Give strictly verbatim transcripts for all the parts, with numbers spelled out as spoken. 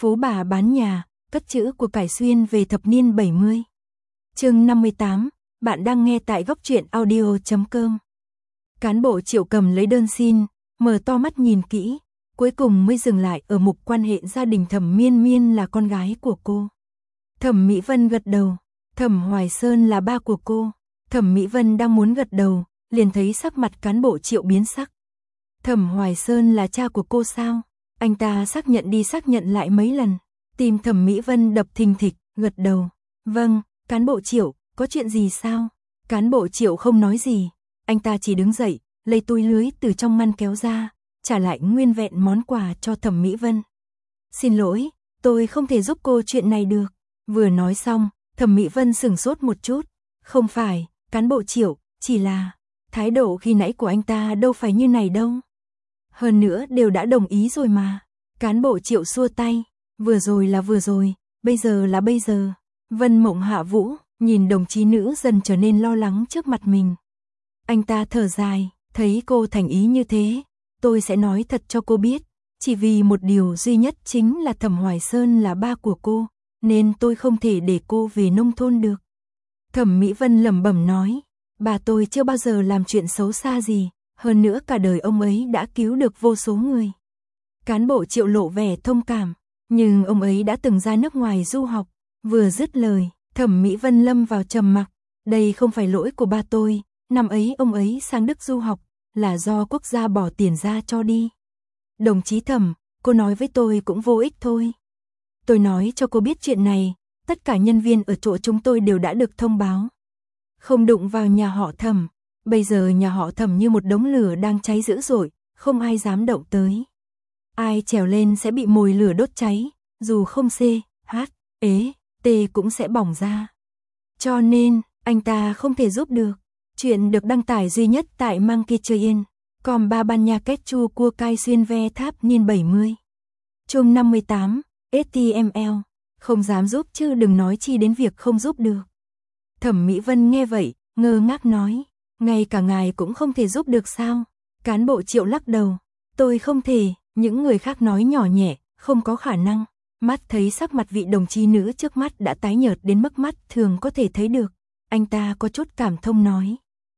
Phú bà bán nhà, cất chữ của cải xuyên về thập niên bảy mươi. Chương năm mươi tám, bạn đang nghe tại góc truyện audio chấm com. Cán bộ Triệu cầm lấy đơn xin, mở to mắt nhìn kỹ, cuối cùng mới dừng lại ở mục quan hệ gia đình Thẩm Miên Miên là con gái của cô. Thẩm Mỹ Vân gật đầu, Thẩm Hoài Sơn là ba của cô. Thẩm Mỹ Vân đang muốn gật đầu, liền thấy sắc mặt cán bộ Triệu biến sắc. Thẩm Hoài Sơn là cha của cô sao? Anh ta xác nhận đi xác nhận lại mấy lần, tim Thẩm Mỹ Vân đập thình thịch, gật đầu. Vâng, cán bộ Triệu, có chuyện gì sao? Cán bộ Triệu không nói gì, anh ta chỉ đứng dậy, lấy túi lưới từ trong ngăn kéo ra, trả lại nguyên vẹn món quà cho Thẩm Mỹ Vân. Xin lỗi, tôi không thể giúp cô chuyện này được. Vừa nói xong, Thẩm Mỹ Vân sửng sốt một chút. Không phải, cán bộ Triệu, chỉ là thái độ khi nãy của anh ta đâu phải như này đâu. Hơn nữa đều đã đồng ý rồi mà. Cán bộ Triệu xua tay, vừa rồi là vừa rồi, bây giờ là bây giờ. Vân Mộng Hạ Vũ nhìn đồng chí nữ dần trở nên lo lắng trước mặt mình. Anh ta thở dài, thấy cô thành ý như thế, tôi sẽ nói thật cho cô biết, chỉ vì một điều duy nhất chính là Thẩm Hoài Sơn là ba của cô, nên tôi không thể để cô về nông thôn được. Thẩm Mỹ Vân lẩm bẩm nói, bà tôi chưa bao giờ làm chuyện xấu xa gì, hơn nữa cả đời ông ấy đã cứu được vô số người. Cán bộ Triệu lộ vẻ thông cảm, nhưng ông ấy đã từng ra nước ngoài du học. Vừa dứt lời, Thẩm Mỹ Vân lâm vào trầm mặc, đây không phải lỗi của ba tôi, năm ấy ông ấy sang Đức du học, là do quốc gia bỏ tiền ra cho đi. Đồng chí Thẩm, cô nói với tôi cũng vô ích thôi. Tôi nói cho cô biết chuyện này, tất cả nhân viên ở chỗ chúng tôi đều đã được thông báo. Không đụng vào nhà họ Thẩm, bây giờ nhà họ Thẩm như một đống lửa đang cháy dữ dội, không ai dám động tới. Ai trèo lên sẽ bị mồi lửa đốt cháy, dù không C, H, ế, T cũng sẽ bỏng ra. Cho nên, anh ta không thể giúp được. Chuyện được đăng tải duy nhất tại Monkey Train, còn ba ban nha kết chu cua cai xuyên ve tháp niên bảy mươi. Chương năm mươi tám, ét tê em lờ, không dám giúp chứ đừng nói chi đến việc không giúp được. Thẩm Mỹ Vân nghe vậy, ngơ ngác nói, ngay cả ngài cũng không thể giúp được sao? Cán bộ Triệu lắc đầu, tôi không thể, những người khác nói nhỏ nhẹ, không có khả năng. Mắt thấy sắc mặt vị đồng chí nữ trước mắt đã tái nhợt đến mức mắt thường có thể thấy được, anh ta có chút cảm thông nói.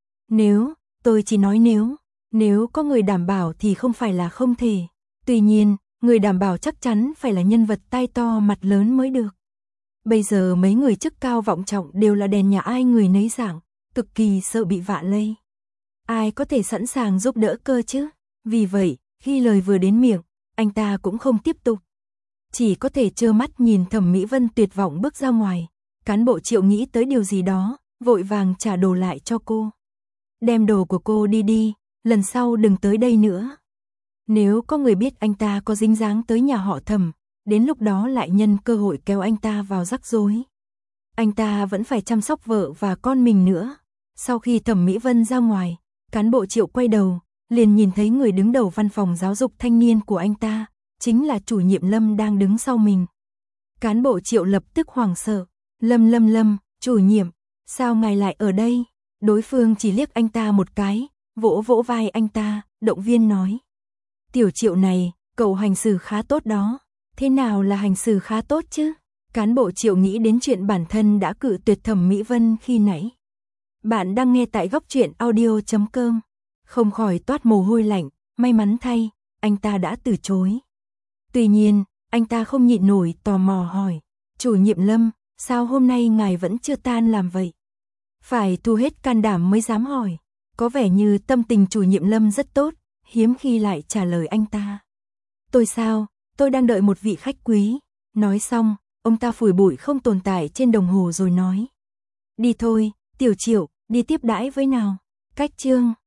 Nếu, tôi chỉ nói nếu, nếu có người đảm bảo thì không phải là không thể. Tuy nhiên, người đảm bảo chắc chắn phải là nhân vật tai to mặt lớn mới được. Bây giờ mấy người chức cao vọng trọng đều là đèn nhà ai người nấy dạng, cực kỳ sợ bị vạ lây. Ai có thể sẵn sàng giúp đỡ cơ chứ? Vì vậy, khi lời vừa đến miệng, anh ta cũng không tiếp tục. Chỉ có thể trơ mắt nhìn Thẩm Mỹ Vân tuyệt vọng bước ra ngoài. Cán bộ Triệu nghĩ tới điều gì đó, vội vàng trả đồ lại cho cô. Đem đồ của cô đi đi, lần sau đừng tới đây nữa. Nếu có người biết anh ta có dính dáng tới nhà họ Thẩm, đến lúc đó lại nhân cơ hội kéo anh ta vào rắc rối. Anh ta vẫn phải chăm sóc vợ và con mình nữa. Sau khi Thẩm Mỹ Vân ra ngoài, cán bộ Triệu quay đầu, liền nhìn thấy người đứng đầu văn phòng giáo dục thanh niên của anh ta, chính là chủ nhiệm Lâm đang đứng sau mình. Cán bộ Triệu lập tức hoảng sợ, Lâm Lâm Lâm, chủ nhiệm, sao ngài lại ở đây? Đối phương chỉ liếc anh ta một cái, vỗ vỗ vai anh ta, động viên nói. Tiểu Triệu này, cậu hành xử khá tốt đó. Thế nào là hành xử khá tốt chứ? Cán bộ Triệu nghĩ đến chuyện bản thân đã cự tuyệt Thẩm Mỹ Vân khi nãy. Bạn đang nghe tại góc truyện audio chấm com. Không khỏi toát mồ hôi lạnh, may mắn thay, anh ta đã từ chối. Tuy nhiên, anh ta không nhịn nổi tò mò hỏi, chủ nhiệm Lâm, sao hôm nay ngài vẫn chưa tan làm vậy? Phải thu hết can đảm mới dám hỏi. Có vẻ như tâm tình chủ nhiệm Lâm rất tốt, hiếm khi lại trả lời anh ta. Tôi sao, tôi đang đợi một vị khách quý. Nói xong, ông ta phủi bụi không tồn tại trên đồng hồ rồi nói. Đi thôi, Tiểu Triệu, đi tiếp đãi với nào. Cách chương.